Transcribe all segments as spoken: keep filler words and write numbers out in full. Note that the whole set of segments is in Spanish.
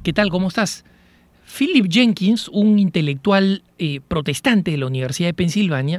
¿Qué tal? ¿Cómo estás? Philip Jenkins, un intelectual eh, protestante de la Universidad de Pensilvania,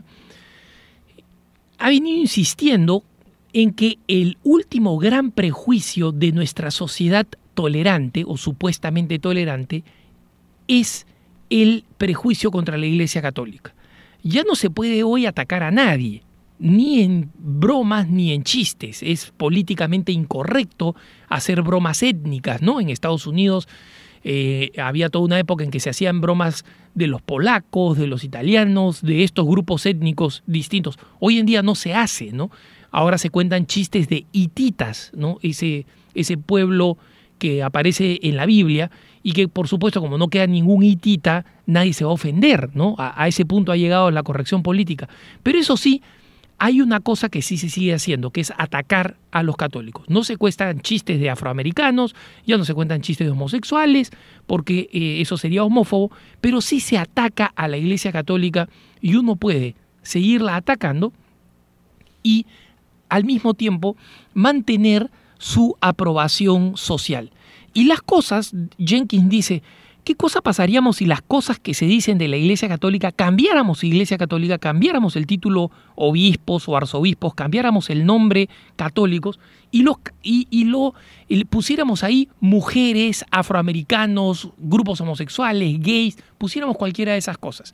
ha venido insistiendo en que el último gran prejuicio de nuestra sociedad tolerante o supuestamente tolerante es el prejuicio contra la Iglesia Católica. Ya no se puede hoy atacar a nadie, ni en bromas ni en chistes. Es políticamente incorrecto hacer bromas étnicas, ¿no? En Estados Unidos eh, había toda una época en que se hacían bromas de los polacos, de los italianos, de estos grupos étnicos distintos. Hoy en día no se hace, ¿no? Ahora se cuentan chistes de hititas, ¿no? Ese, ese pueblo que aparece en la Biblia y que, por supuesto, como no queda ningún hitita, nadie se va a ofender, ¿no? A, a ese punto ha llegado la corrección política. Pero eso sí, hay una cosa que sí se sigue haciendo, que es atacar a los católicos. No se cuentan chistes de afroamericanos, ya no se cuentan chistes de homosexuales, porque eh, eso sería homófobo, pero sí se ataca a la Iglesia Católica y uno puede seguirla atacando y al mismo tiempo mantener su aprobación social. Y las cosas, Jenkins dice, ¿qué cosa pasaríamos si las cosas que se dicen de la Iglesia Católica cambiáramos Iglesia Católica, cambiáramos el título obispos o arzobispos, cambiáramos el nombre católicos y, los, y, y lo y pusiéramos ahí mujeres, afroamericanos, grupos homosexuales, gays, pusiéramos cualquiera de esas cosas?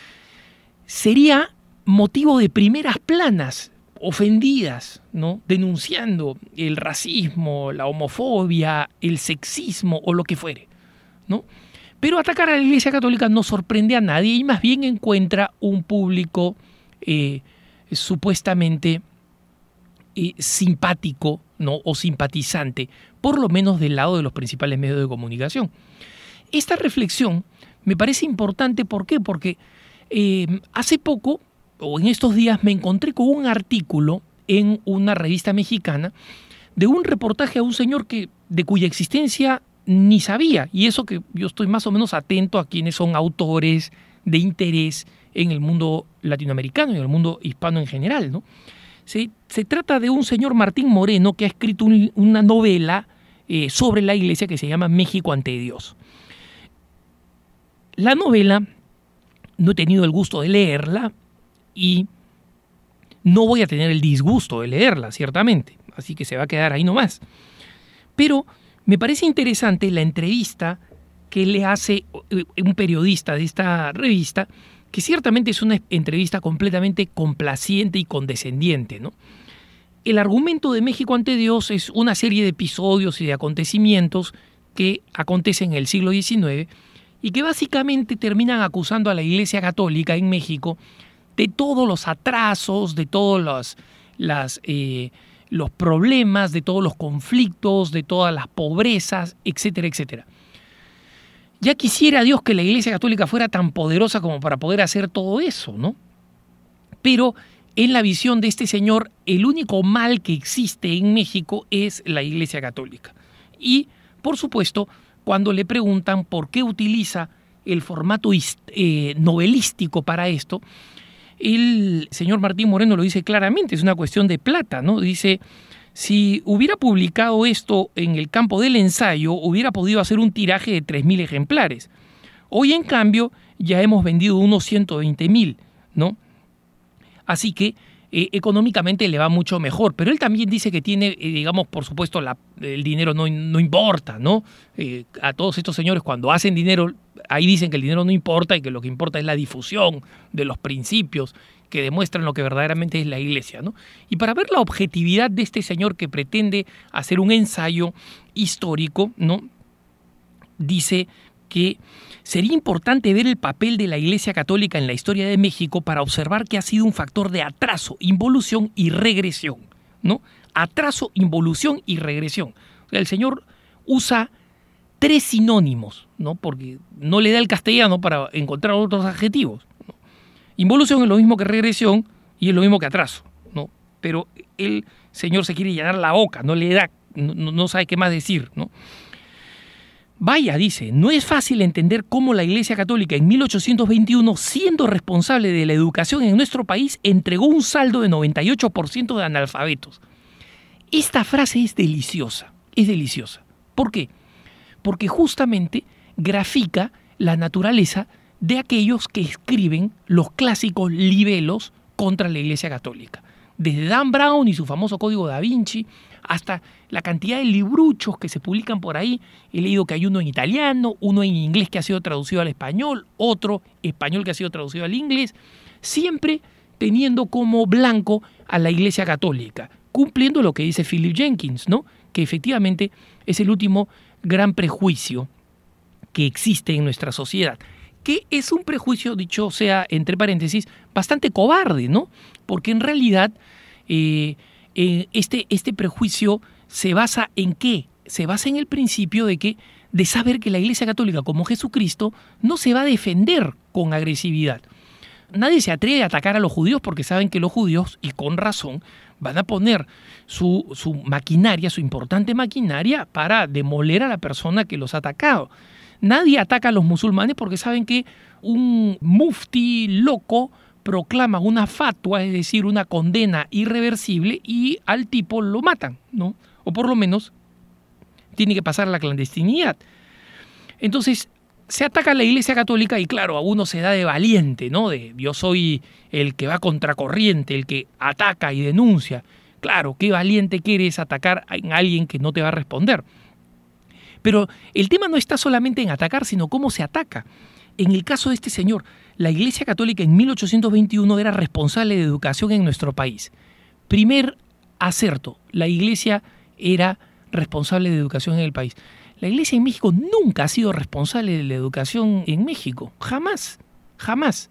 Sería motivo de primeras planas ofendidas, ¿no? Denunciando el racismo, la homofobia, el sexismo o lo que fuere, ¿no? Pero atacar a la Iglesia Católica no sorprende a nadie y más bien encuentra un público eh, supuestamente eh, simpático, ¿no? O simpatizante, por lo menos del lado de los principales medios de comunicación. Esta reflexión me parece importante, ¿por qué? Porque eh, hace poco, o en estos días, me encontré con un artículo en una revista mexicana de un reportaje a un señor que, de cuya existencia ni sabía, y eso que yo estoy más o menos atento a quienes son autores de interés en el mundo latinoamericano y en el mundo hispano en general, ¿no? Se, se trata de un señor Martín Moreno que ha escrito un, una novela eh, sobre la Iglesia que se llama México ante Dios. La novela, no he tenido el gusto de leerla y no voy a tener el disgusto de leerla, ciertamente, así que se va a quedar ahí nomás. Pero me parece interesante la entrevista que le hace un periodista de esta revista, que ciertamente es una entrevista completamente complaciente y condescendiente, ¿no? El argumento de México ante Dios es una serie de episodios y de acontecimientos que acontecen en el siglo diecinueve y que básicamente terminan acusando a la Iglesia Católica en México de todos los atrasos, de todos los, las... Eh, los problemas, de todos los conflictos, de todas las pobrezas, etcétera, etcétera. Ya quisiera Dios que la Iglesia Católica fuera tan poderosa como para poder hacer todo eso, ¿no? Pero en la visión de este señor, el único mal que existe en México es la Iglesia Católica. Y, por supuesto, cuando le preguntan por qué utiliza el formato eh, novelístico para esto, el señor Martín Moreno lo dice claramente, es una cuestión de plata, ¿no? Dice, si hubiera publicado esto en el campo del ensayo, hubiera podido hacer un tiraje de tres mil ejemplares. Hoy, en cambio, ya hemos vendido unos ciento veinte mil, ¿no? Así que eh, económicamente le va mucho mejor. Pero él también dice que tiene, eh, digamos, por supuesto, la, el dinero no, no importa, ¿no? Eh, a todos estos señores, cuando hacen dinero, ahí dicen que el dinero no importa y que lo que importa es la difusión de los principios que demuestran lo que verdaderamente es la Iglesia, ¿no? Y para ver la objetividad de este señor que pretende hacer un ensayo histórico, ¿no? Dice que sería importante ver el papel de la Iglesia Católica en la historia de México para observar que ha sido un factor de atraso, involución y regresión, ¿no? Atraso, involución y regresión. O sea, el señor usa tres sinónimos, ¿no? Porque no le da el castellano para encontrar otros adjetivos, ¿no? Involución es lo mismo que regresión y es lo mismo que atraso, ¿no? Pero el señor se quiere llenar la boca, no le da, no, no sabe qué más decir, ¿no? Vaya, dice, no es fácil entender cómo la Iglesia Católica en mil ochocientos veintiuno, siendo responsable de la educación en nuestro país, entregó un saldo de noventa y ocho por ciento de analfabetos. Esta frase es deliciosa, es deliciosa. ¿Por qué? porque justamente grafica la naturaleza de aquellos que escriben los clásicos libelos contra la Iglesia Católica. Desde Dan Brown y su famoso Código Da Vinci, hasta la cantidad de libruchos que se publican por ahí. He leído que hay uno en italiano, uno en inglés que ha sido traducido al español, otro español que ha sido traducido al inglés, siempre teniendo como blanco a la Iglesia Católica, cumpliendo lo que dice Philip Jenkins, ¿no? Que efectivamente es el último gran prejuicio que existe en nuestra sociedad, que es un prejuicio, dicho sea entre paréntesis, bastante cobarde, ¿no? Porque en realidad eh, eh, este, este prejuicio se basa en ¿qué? Se basa en el principio de que de saber que la Iglesia Católica, como Jesucristo, no se va a defender con agresividad. Nadie se atreve a atacar a los judíos porque saben que los judíos, y con razón, van a poner su, su maquinaria, su importante maquinaria, para demoler a la persona que los ha atacado. Nadie ataca a los musulmanes porque saben que un mufti loco proclama una fatwa, es decir, una condena irreversible, y al tipo lo matan, ¿no? O por lo menos tiene que pasar a la clandestinidad. Entonces, se ataca a la Iglesia Católica y claro, a uno se da de valiente, ¿no? De yo soy el que va contracorriente, el que ataca y denuncia. Claro, qué valiente que eres atacar a alguien que no te va a responder. Pero el tema no está solamente en atacar, sino cómo se ataca. En el caso de este señor, la Iglesia Católica en mil ochocientos veintiuno era responsable de educación en nuestro país. Primer acerto, la Iglesia era responsable de educación en el país. La Iglesia en México nunca ha sido responsable de la educación en México. Jamás, jamás.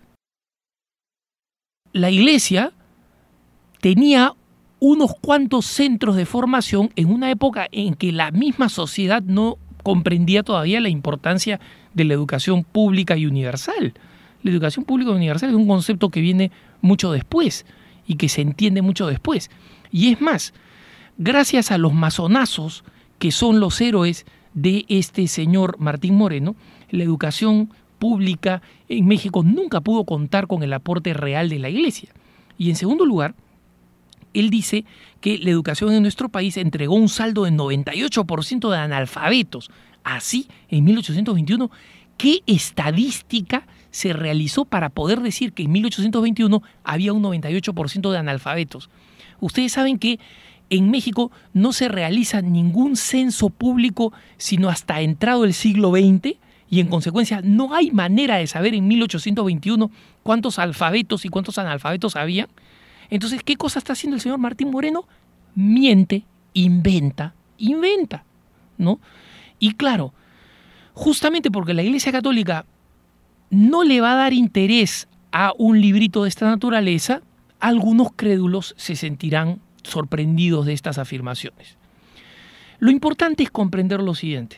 La Iglesia tenía unos cuantos centros de formación en una época en que la misma sociedad no comprendía todavía la importancia de la educación pública y universal. La educación pública y universal es un concepto que viene mucho después y que se entiende mucho después. Y es más, gracias a los masonazos, que son los héroes de este señor Martín Moreno, la educación pública en México nunca pudo contar con el aporte real de la Iglesia. Y en segundo lugar, él dice que la educación en nuestro país entregó un saldo de noventa y ocho por ciento de analfabetos. Así, en mil ochocientos veintiuno, ¿qué estadística se realizó para poder decir que en mil ochocientos veintiuno había un noventa y ocho por ciento de analfabetos? Ustedes saben que en México no se realiza ningún censo público sino hasta entrado el siglo veinte, y en consecuencia no hay manera de saber en mil ochocientos veintiuno cuántos alfabetos y cuántos analfabetos había. Entonces, ¿qué cosa está haciendo el señor Martín Moreno? Miente, inventa, inventa, ¿no? Y claro, justamente porque la Iglesia Católica no le va a dar interés a un librito de esta naturaleza, algunos crédulos se sentirán sorprendidos de estas afirmaciones. Lo importante es comprender lo siguiente.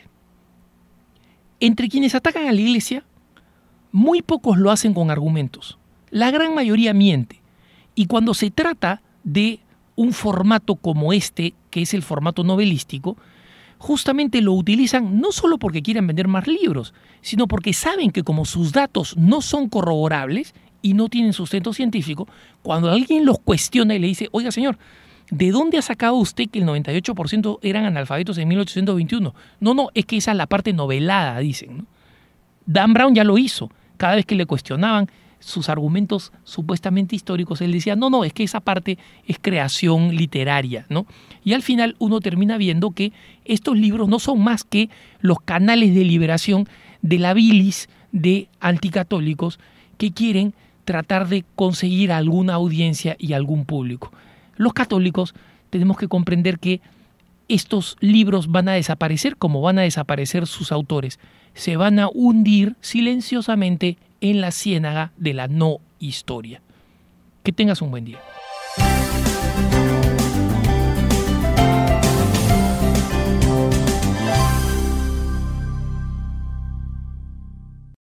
Entre quienes atacan a la Iglesia, muy pocos lo hacen con argumentos. La gran mayoría miente. Y cuando se trata de un formato como este, que es el formato novelístico, justamente lo utilizan no solo porque quieren vender más libros, sino porque saben que como sus datos no son corroborables y no tienen sustento científico, cuando alguien los cuestiona y le dice, oiga señor, ¿de dónde ha sacado usted que el noventa y ocho por ciento eran analfabetos en mil ochocientos veintiuno? No, no, es que esa es la parte novelada, dicen, ¿no? Dan Brown ya lo hizo. Cada vez que le cuestionaban sus argumentos supuestamente históricos, él decía, no, no, es que esa parte es creación literaria, ¿no? Y al final uno termina viendo que estos libros no son más que los canales de liberación de la bilis de anticatólicos que quieren tratar de conseguir alguna audiencia y algún público. Los católicos tenemos que comprender que estos libros van a desaparecer como van a desaparecer sus autores. Se van a hundir silenciosamente en la ciénaga de la no historia. Que tengas un buen día.